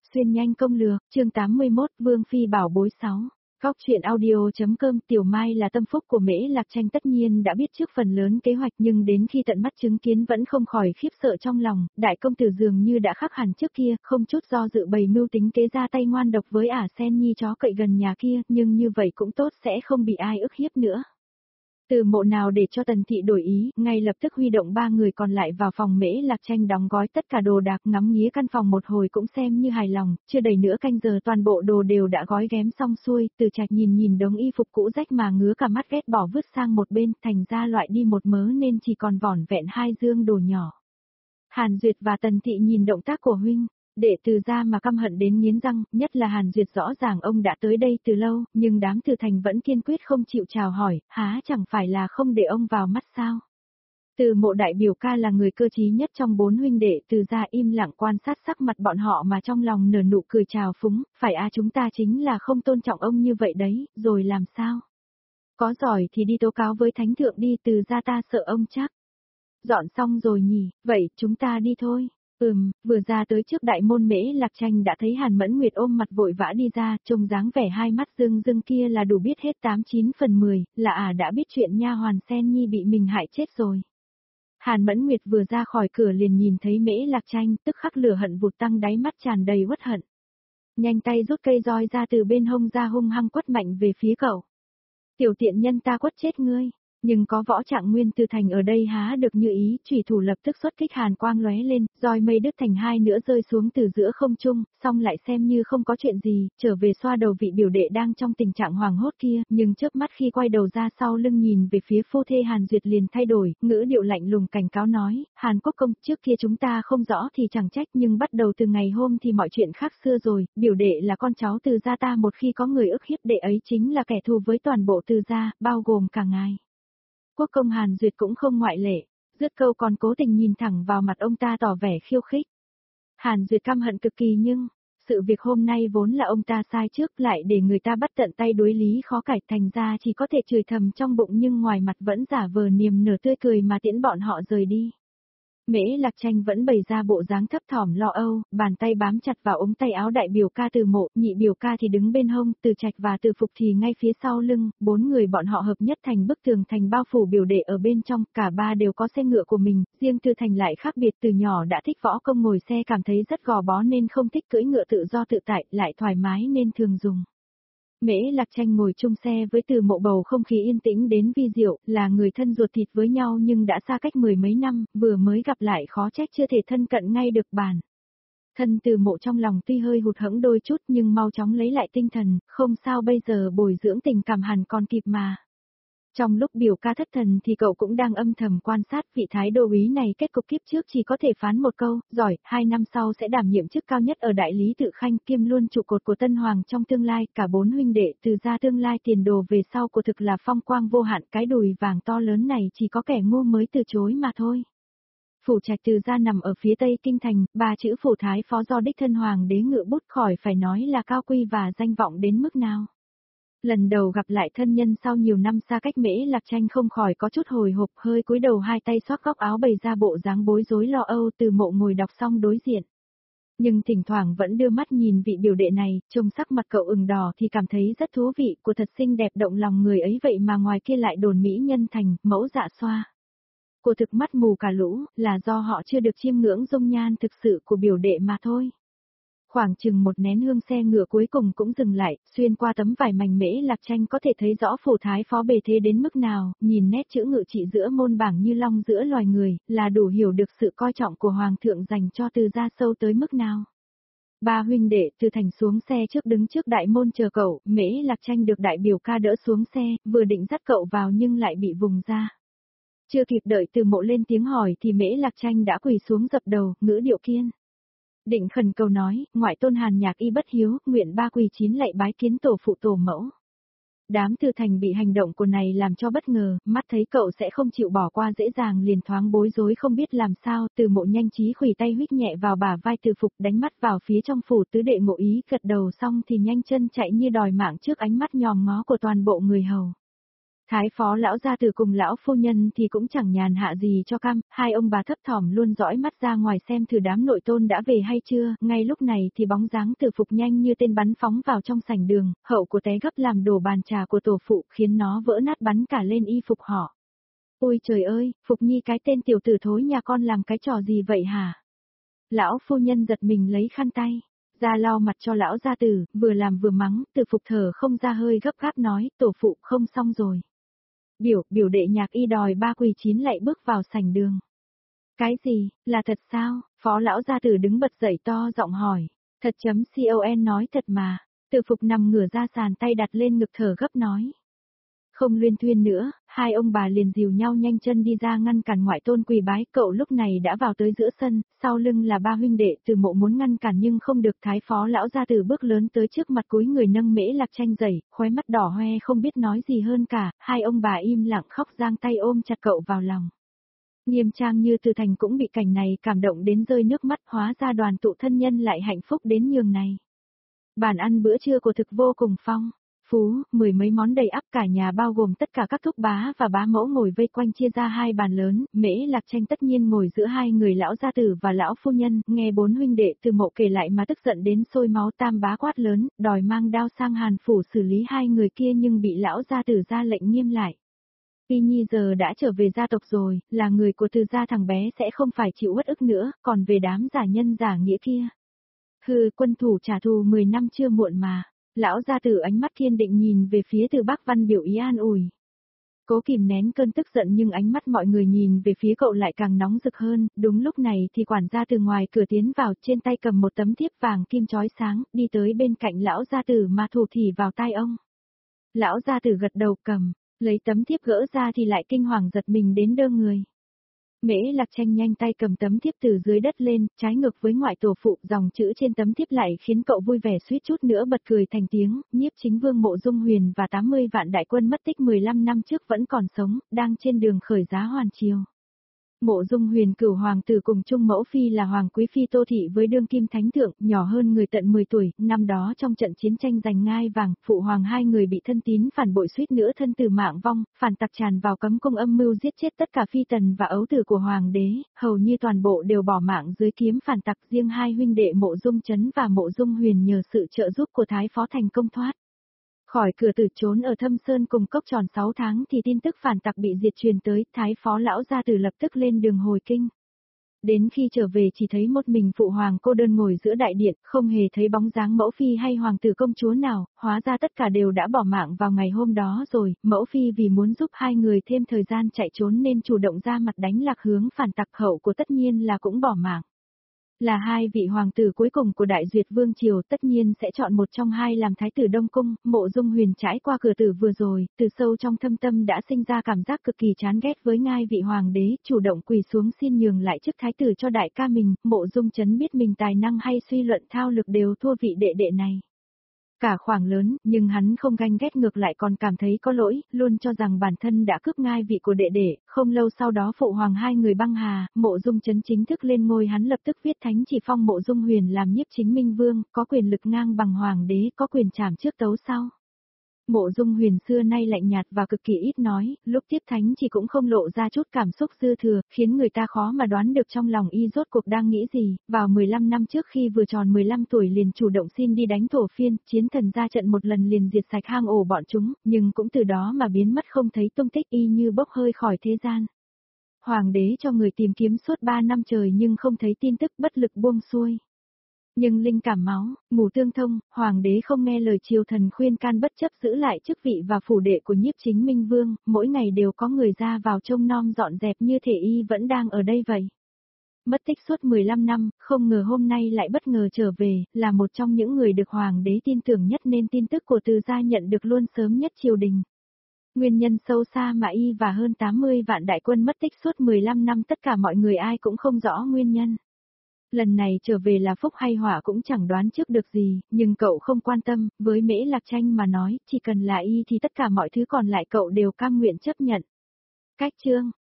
Xuyên nhanh công lược, chương 81, Vương Phi bảo bối 6. Góc truyện audio.com. Tiểu Mai là tâm phúc của Mễ Lạc Tranh, tất nhiên đã biết trước phần lớn kế hoạch, nhưng đến khi tận mắt chứng kiến vẫn không khỏi khiếp sợ trong lòng. Đại công tử dường như đã khác hẳn trước kia, không chút do dự bày mưu tính kế ra tay ngoan độc với ả Sen Nhi chó cậy gần nhà kia, nhưng như vậy cũng tốt, sẽ không bị ai ức hiếp nữa. Từ Mộ nào để cho Tần Thị đổi ý, ngay lập tức huy động 3 người còn lại vào phòng Mễ Lạc Tranh đóng gói tất cả đồ đạc, ngắm nghía căn phòng một hồi cũng xem như hài lòng, chưa đầy nửa canh giờ toàn bộ đồ đều đã gói ghém xong xuôi. Từ Trạch nhìn đống y phục cũ rách mà ngứa cả mắt, ghét bỏ vứt sang một bên, thành ra loại đi một mớ nên chỉ còn vỏn vẹn 2 dương đồ nhỏ. Hàn Duyệt và Tần Thị nhìn động tác của huynh đệ Từ gia mà căm hận đến nghiến răng, nhất là Hàn Duyệt, rõ ràng ông đã tới đây từ lâu, nhưng đám Từ Thành vẫn kiên quyết không chịu chào hỏi, há chẳng phải là không để ông vào mắt sao? Từ Mộ đại biểu ca là người cơ trí nhất trong 4 huynh đệ Từ gia, im lặng quan sát sắc mặt bọn họ mà trong lòng nở nụ cười trào phúng, phải chúng ta chính là không tôn trọng ông như vậy đấy, rồi làm sao? Có giỏi thì đi tố cáo với thánh thượng đi, Từ gia ta sợ ông chắc. Dọn xong rồi nhỉ, vậy chúng ta đi thôi. Vừa ra tới trước đại môn Mễ Lạc Tranh đã thấy Hàn Mẫn Nguyệt ôm mặt vội vã đi ra, trông dáng vẻ hai mắt rưng rưng kia là đủ biết hết 89 phần 10, là đã biết chuyện nha hoàn Sen Nhi bị mình hại chết rồi. Hàn Mẫn Nguyệt vừa ra khỏi cửa liền nhìn thấy Mễ Lạc Tranh, tức khắc lửa hận vụt tăng đáy mắt, tràn đầy uất hận. Nhanh tay rút cây roi ra từ bên hông ra, hung hăng quất mạnh về phía cậu. Tiểu tiện nhân, ta quất chết ngươi. Nhưng có Võ Trạng Nguyên Từ Thành ở đây há được như ý, chủy thủ lập tức xuất kích, hàn quang lóe lên, roi mây đứt thành hai nửa rơi xuống từ giữa không trung, xong lại xem như không có chuyện gì, trở về xoa đầu vị biểu đệ đang trong tình trạng hoảng hốt kia, nhưng chớp mắt khi quay đầu ra sau lưng nhìn về phía phu thê Hàn Duyệt liền thay đổi, ngữ điệu lạnh lùng cảnh cáo nói, Hàn Quốc công, trước kia chúng ta không rõ thì chẳng trách, nhưng bắt đầu từ ngày hôm thì mọi chuyện khác xưa rồi, biểu đệ là con cháu Từ gia ta, một khi có người ức hiếp đệ ấy chính là kẻ thù với toàn bộ Từ gia, bao gồm cả ngài. Quốc công. Hàn Duyệt cũng không ngoại lệ, dứt câu còn cố tình nhìn thẳng vào mặt ông ta tỏ vẻ khiêu khích. Hàn Duyệt căm hận cực kỳ, nhưng sự việc hôm nay vốn là ông ta sai trước, lại để người ta bắt tận tay đối lý khó cải, thành ra chỉ có thể chửi thầm trong bụng, nhưng ngoài mặt vẫn giả vờ niềm nở tươi cười mà tiễn bọn họ rời đi. Mễ Lạc Tranh vẫn bày ra bộ dáng thấp thỏm lo âu, bàn tay bám chặt vào ống tay áo đại biểu ca Từ Mộ, nhị biểu ca thì đứng bên hông, Từ Trạch và Từ Phục thì ngay phía sau lưng, 4 người bọn họ hợp nhất thành bức tường thành bao phủ biểu đệ ở bên trong, cả ba đều có xe ngựa của mình, riêng Từ Thành lại khác biệt, từ nhỏ đã thích võ công, ngồi xe cảm thấy rất gò bó nên không thích cưỡi ngựa tự do tự tại, lại thoải mái nên thường dùng. Mễ Lạc Tranh ngồi chung xe với Từ Mộ, bầu không khí yên tĩnh đến vi diệu, là người thân ruột thịt với nhau nhưng đã xa cách 10 mấy năm, vừa mới gặp lại khó trách chưa thể thân cận ngay được bàn. Thân Từ Mộ trong lòng tuy hơi hụt hẫng đôi chút nhưng mau chóng lấy lại tinh thần, không sao, bây giờ bồi dưỡng tình cảm hẳn còn kịp mà. Trong lúc biểu ca thất thần thì cậu cũng đang âm thầm quan sát vị thái đô úy này, kết cục kiếp trước chỉ có thể phán một câu, giỏi, 2 năm sau sẽ đảm nhiệm chức cao nhất ở đại lý tự khanh, kiêm luôn trụ cột của Tân Hoàng trong tương lai, cả 4 huynh đệ Từ gia tương lai tiền đồ về sau của thực là phong quang vô hạn, cái đùi vàng to lớn này chỉ có kẻ ngu mới từ chối mà thôi. Phủ Trạch Từ gia nằm ở phía tây kinh thành, 3 chữ phủ thái phó do đích thân hoàng đế ngự bút, khỏi phải nói là cao quý và danh vọng đến mức nào. Lần đầu gặp lại thân nhân sau nhiều năm xa cách, Mễ Lạc Tranh không khỏi có chút hồi hộp, hơi cúi đầu, hai tay xoác góc áo bày ra bộ dáng bối rối lo âu. Từ Mộ ngồi đọc xong đối diện, nhưng thỉnh thoảng vẫn đưa mắt nhìn vị biểu đệ này, trông sắc mặt cậu ửng đỏ thì cảm thấy rất thú vị, của thật xinh đẹp động lòng người ấy, vậy mà ngoài kia lại đồn mỹ nhân thành mẫu dạ xoa. Của thực mắt mù cả lũ, là do họ chưa được chiêm ngưỡng dung nhan thực sự của biểu đệ mà thôi. Khoảng chừng một nén hương xe ngựa cuối cùng cũng dừng lại, xuyên qua tấm vải mảnh Mễ Lạc Tranh có thể thấy rõ phủ thái phó bề thế đến mức nào, nhìn nét chữ ngự trị giữa môn bảng như long giữa loài người, là đủ hiểu được sự coi trọng của hoàng thượng dành cho Từ gia sâu tới mức nào. 3 huynh đệ Từ Thành xuống xe trước, đứng trước đại môn chờ cậu, Mễ Lạc Tranh được đại biểu ca đỡ xuống xe, vừa định dắt cậu vào nhưng lại bị vùng ra. Chưa kịp đợi Từ Mộ lên tiếng hỏi thì Mễ Lạc Tranh đã quỳ xuống dập đầu, ngữ điệu kiên định khẩn cầu nói, ngoại tôn Hàn Nhạc y bất hiếu, nguyện 3 quỳ 9 lạy bái kiến tổ phụ tổ mẫu. Đám Từ Thành bị hành động của này làm cho bất ngờ, mắt thấy cậu sẽ không chịu bỏ qua dễ dàng liền thoáng bối rối không biết làm sao. Từ Mộ nhanh trí khuỷu tay huých nhẹ vào bả vai Từ Phục, đánh mắt vào phía trong phủ, tứ đệ ngộ ý gật đầu xong thì nhanh chân chạy như đòi mạng trước ánh mắt nhòm ngó của toàn bộ người hầu. Thái phó lão gia tử cùng lão phu nhân thì cũng chẳng nhàn hạ gì cho cam, hai ông bà thấp thỏm luôn dõi mắt ra ngoài xem thử đám nội tôn đã về hay chưa, ngay lúc này thì bóng dáng Từ Phục nhanh như tên bắn phóng vào trong sảnh đường, hậu của té gấp làm đổ bàn trà của tổ phụ khiến nó vỡ nát bắn cả lên y phục họ. Ôi trời ơi, Phục Nhi cái tên tiểu tử thối nhà con làm cái trò gì vậy hả? Lão phu nhân giật mình lấy khăn tay ra lau mặt cho lão gia tử, vừa làm vừa mắng, Từ Phục thở không ra hơi gấp gáp nói, tổ phụ không xong rồi. Biểu đệ Nhạc Y đòi ba quỳ chín lạy bước vào sảnh đường. Cái gì, là thật sao? Phó lão gia tử đứng bật dậy to giọng hỏi. Thật.con nói thật mà. Từ Phục nằm ngửa ra sàn tay đặt lên ngực thở gấp nói. Không luyên thuyên nữa, hai ông bà liền dìu nhau nhanh chân đi ra ngăn cản ngoại tôn quỳ bái, cậu lúc này đã vào tới giữa sân, sau lưng là ba huynh đệ. Từ Mộ muốn ngăn cản nhưng không được, thái phó lão gia tử bước lớn tới trước mặt cúi người nâng Mễ Lạc Tranh dậy, khóe mắt đỏ hoe không biết nói gì hơn cả, hai ông bà im lặng khóc giang tay ôm chặt cậu vào lòng. Nghiêm trang như Từ Thành cũng bị cảnh này cảm động đến rơi nước mắt, hóa ra đoàn tụ thân nhân lại hạnh phúc đến nhường này. Bàn ăn bữa trưa của thực vô cùng phong phú, mười mấy món đầy ắp, cả nhà bao gồm tất cả các thúc bá và bá mẫu ngồi vây quanh chia ra hai bàn lớn, Mễ Lạc Tranh tất nhiên ngồi giữa hai người lão gia tử và lão phu nhân, nghe bốn huynh đệ Từ Mộ kể lại mà tức giận đến sôi máu, tam bá quát lớn, đòi mang đao sang Hàn phủ xử lý hai người kia nhưng bị lão gia tử ra lệnh nghiêm lại. Y Nhi giờ đã trở về gia tộc rồi, là người của Từ gia, thằng bé sẽ không phải chịu uất ức nữa, còn về đám giả nhân giả nghĩa kia. Hừ, quân thủ trả thù 10 năm chưa muộn mà. Lão gia tử ánh mắt kiên định nhìn về phía Từ Bác Văn biểu ý an ủi. Cố kìm nén cơn tức giận nhưng ánh mắt mọi người nhìn về phía cậu lại càng nóng rực hơn, đúng lúc này thì quản gia từ ngoài cửa tiến vào, trên tay cầm một tấm thiếp vàng kim chói sáng, đi tới bên cạnh lão gia tử mà thủ thỉ vào tai ông. Lão gia tử gật đầu cầm, lấy tấm thiếp gỡ ra thì lại kinh hoàng giật mình đến đơ người. Mễ Lạc Tranh nhanh tay cầm tấm thiếp từ dưới đất lên, trái ngược với ngoại tổ phụ, dòng chữ trên tấm thiếp lại khiến cậu vui vẻ suýt chút nữa bật cười thành tiếng, Nhiếp Chính Vương Mộ Dung Huyền và 80 vạn đại quân mất tích 15 năm trước vẫn còn sống, đang trên đường khởi giá hoàn triều. Mộ Dung Huyền cửu hoàng tử cùng chung mẫu phi là hoàng quý phi Tô Thị với đương kim thánh thượng, nhỏ hơn người tận 10 tuổi, năm đó trong trận chiến tranh giành ngai vàng, phụ hoàng hai người bị thân tín phản bội suýt nữa thân tử mạng vong, phản tặc tràn vào cấm cung âm mưu giết chết tất cả phi tần và ấu tử của hoàng đế, hầu như toàn bộ đều bỏ mạng dưới kiếm phản tặc, riêng hai huynh đệ Mộ Dung Chấn và Mộ Dung Huyền nhờ sự trợ giúp của thái phó thành công thoát khỏi cửa tử, trốn ở Thâm Sơn cùng cốc tròn 6 tháng thì tin tức phản tặc bị diệt truyền tới, thái phó lão gia tử lập tức lên đường hồi kinh. Đến khi trở về chỉ thấy một mình phụ hoàng cô đơn ngồi giữa đại điện, không hề thấy bóng dáng mẫu phi hay hoàng tử công chúa nào, hóa ra tất cả đều đã bỏ mạng vào ngày hôm đó rồi, mẫu phi vì muốn giúp hai người thêm thời gian chạy trốn nên chủ động ra mặt đánh lạc hướng phản tặc, hậu của tất nhiên là cũng bỏ mạng. Là hai vị hoàng tử cuối cùng của Đại Duyệt Vương Triều, tất nhiên sẽ chọn một trong hai làm thái tử Đông Cung. Mộ Dung Huyền trải qua cửa tử vừa rồi, từ sâu trong thâm tâm đã sinh ra cảm giác cực kỳ chán ghét với ngai vị hoàng đế, chủ động quỳ xuống xin nhường lại chức thái tử cho đại ca mình. Mộ Dung Chấn biết mình tài năng hay suy luận thao lược đều thua vị đệ đệ này cả khoảng lớn, nhưng hắn không ganh ghét, ngược lại còn cảm thấy có lỗi, luôn cho rằng bản thân đã cướp ngai vị của đệ đệ. Không lâu sau đó phụ hoàng hai người băng hà, Mộ Dung Chấn chính thức lên ngôi, hắn lập tức viết thánh chỉ phong Mộ Dung Huyền làm Nhiếp Chính Minh Vương, có quyền lực ngang bằng hoàng đế, có quyền trảm trước tấu sau. Mộ Dung Huyền xưa nay lạnh nhạt và cực kỳ ít nói, lúc tiếp thánh chỉ cũng không lộ ra chút cảm xúc dư thừa, khiến người ta khó mà đoán được trong lòng y rốt cuộc đang nghĩ gì. Vào 15 năm trước khi vừa tròn 15 tuổi liền chủ động xin đi đánh Thổ Phiên, chiến thần ra trận một lần liền diệt sạch hang ổ bọn chúng, nhưng cũng từ đó mà biến mất không thấy tung tích, y như bốc hơi khỏi thế gian. Hoàng đế cho người tìm kiếm suốt 3 năm trời nhưng không thấy tin tức, bất lực buông xuôi. Nhưng linh cảm máu, mù tương thông, hoàng đế không nghe lời triều thần khuyên can, bất chấp giữ lại chức vị và phủ đệ của Nhiếp Chính Minh Vương, mỗi ngày đều có người ra vào trông nom dọn dẹp như thể y vẫn đang ở đây vậy. Mất tích suốt 15 năm, không ngờ hôm nay lại bất ngờ trở về, là một trong những người được hoàng đế tin tưởng nhất nên tin tức của Từ gia nhận được luôn sớm nhất triều đình. Nguyên nhân sâu xa mà y và hơn 80 vạn đại quân mất tích suốt 15 năm tất cả mọi người ai cũng không rõ nguyên nhân. Lần này trở về là phúc hay họa cũng chẳng đoán trước được gì, nhưng cậu không quan tâm, với Mễ Lạc Tranh mà nói, chỉ cần là y thì tất cả mọi thứ còn lại cậu đều cam nguyện chấp nhận. Cách chương